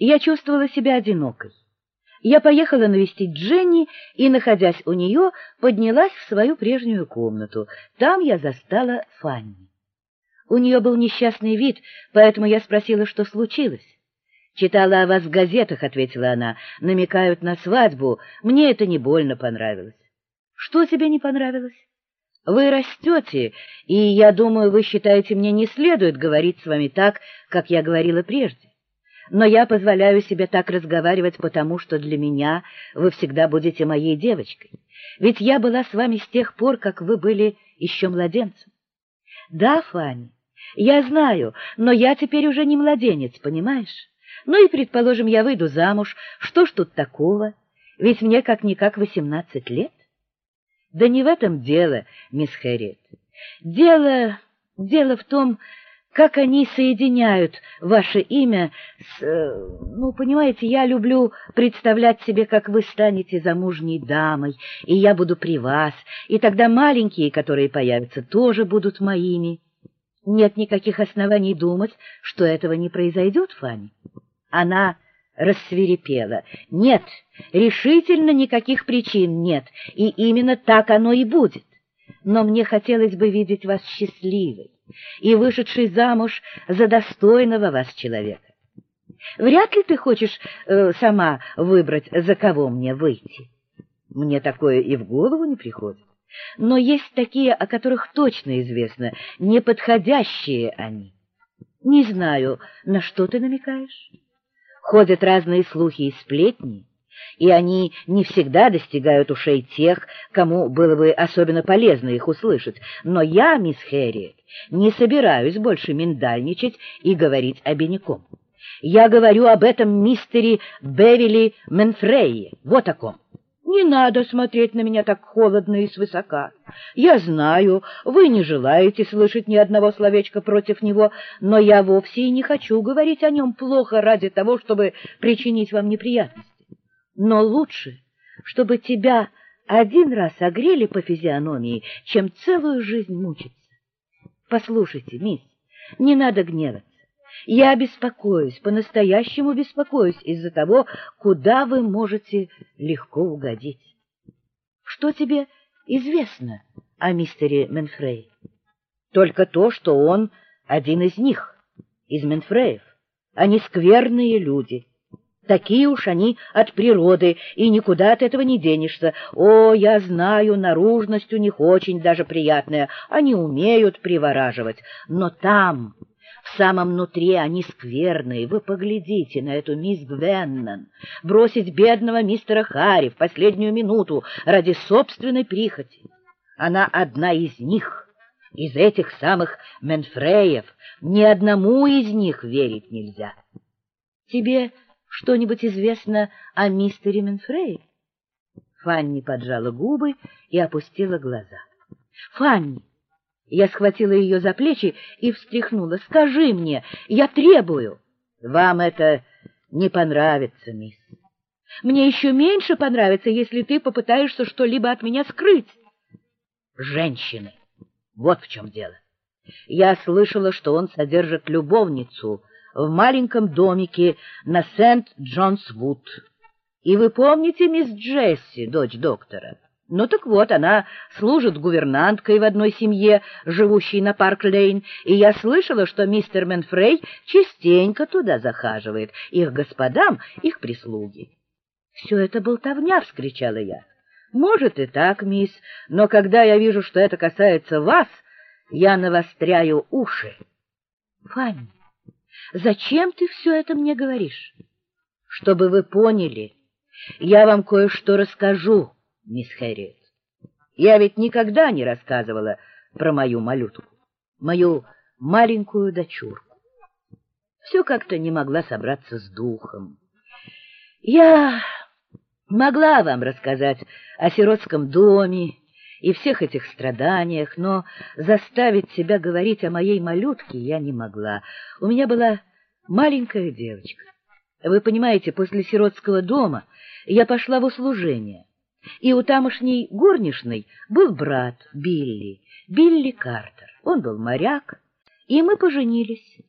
Я чувствовала себя одинокой. Я поехала навестить Дженни и, находясь у нее, поднялась в свою прежнюю комнату. Там я застала Фанни. У нее был несчастный вид, поэтому я спросила, что случилось. «Читала о вас в газетах», — ответила она, — «намекают на свадьбу. Мне это не больно понравилось». «Что тебе не понравилось?» «Вы растете, и, я думаю, вы считаете, мне не следует говорить с вами так, как я говорила прежде. Но я позволяю себе так разговаривать, потому что для меня вы всегда будете моей девочкой. Ведь я была с вами с тех пор, как вы были еще младенцем». «Да, Фанни, я знаю, но я теперь уже не младенец, понимаешь? Ну и, предположим, я выйду замуж. Что ж тут такого? Ведь мне как-никак 18 лет». «Да не в этом дело, мисс Хэрриет. Дело в том, как они соединяют ваше имя с... понимаете, я люблю представлять себе, как вы станете замужней дамой, и я буду при вас, и тогда маленькие, которые появятся, тоже будут моими. Нет никаких оснований думать, что этого не произойдет, Фанни». Она рассвирепела. «Нет, решительно никаких причин нет, и именно так оно и будет. Но мне хотелось бы видеть вас счастливой и вышедшей замуж за достойного вас человека. Вряд ли ты хочешь сама выбрать, за кого мне выйти. Мне такое и в голову не приходит. Но есть такие, о которых точно известно, неподходящие они. Не знаю, на что ты намекаешь? Ходят разные слухи и сплетни, и они не всегда достигают ушей тех, кому было бы особенно полезно их услышать. Но я, мисс Хэрриет, не собираюсь больше миндальничать и говорить обиняком. Я говорю об этом мистере Бевилли Менфрее, вот о ком. Не надо смотреть на меня так холодно и свысока. Я знаю, вы не желаете слышать ни одного словечка против него, но я вовсе и не хочу говорить о нем плохо ради того, чтобы причинить вам неприятности. Но лучше, чтобы тебя один раз огрели по физиономии, чем целую жизнь мучиться. Послушайте, мисс, не надо гневаться. Я беспокоюсь, по-настоящему беспокоюсь из-за того, куда вы можете легко угодить. Что тебе известно о мистере Менфрее? Только то, что он один из них, из Менфреев. Они скверные люди. Такие уж они от природы, и никуда от этого не денешься. О, я знаю, наружность у них очень даже приятная, они умеют привораживать, но там... в самом нутре они скверные. Вы поглядите на эту мисс Гвеннон. Бросить бедного мистера Харри в последнюю минуту ради собственной прихоти. Она одна из них, из этих самых Менфреев. Ни одному из них верить нельзя. Тебе что-нибудь известно о мистере Менфрее? Фанни поджала губы и опустила глаза. Фанни! Я схватила ее за плечи и встряхнула. «Скажи мне, я требую!» «Вам это не понравится, мисс. Мне еще меньше понравится, если ты попытаешься что-либо от меня скрыть». «Женщины! Вот в чем дело. Я слышала, что он содержит любовницу в маленьком домике на Сент-Джонс-Вуд. И вы помните мисс Джесси, дочь доктора? Ну так вот, она служит гувернанткой в одной семье, живущей на Парк-Лейн, и я слышала, что мистер Менфрей частенько туда захаживает, их господам, их прислуги. — Все это болтовня! — вскричала я. — Может и так, мисс, но когда я вижу, что это касается вас, я навостряю уши. — Фанни, зачем ты все это мне говоришь? — Чтобы вы поняли, я вам кое-что расскажу, мисс Хэрриет. Я ведь никогда не рассказывала про мою малютку, мою маленькую дочурку. Все как-то не могла собраться с духом. Я могла вам рассказать о сиротском доме и всех этих страданиях, но заставить себя говорить о моей малютке я не могла. У меня была маленькая девочка. Вы понимаете, после сиротского дома я пошла в услужение. И у тамошней горничной был брат Билли Картер. Он был моряк, и мы поженились.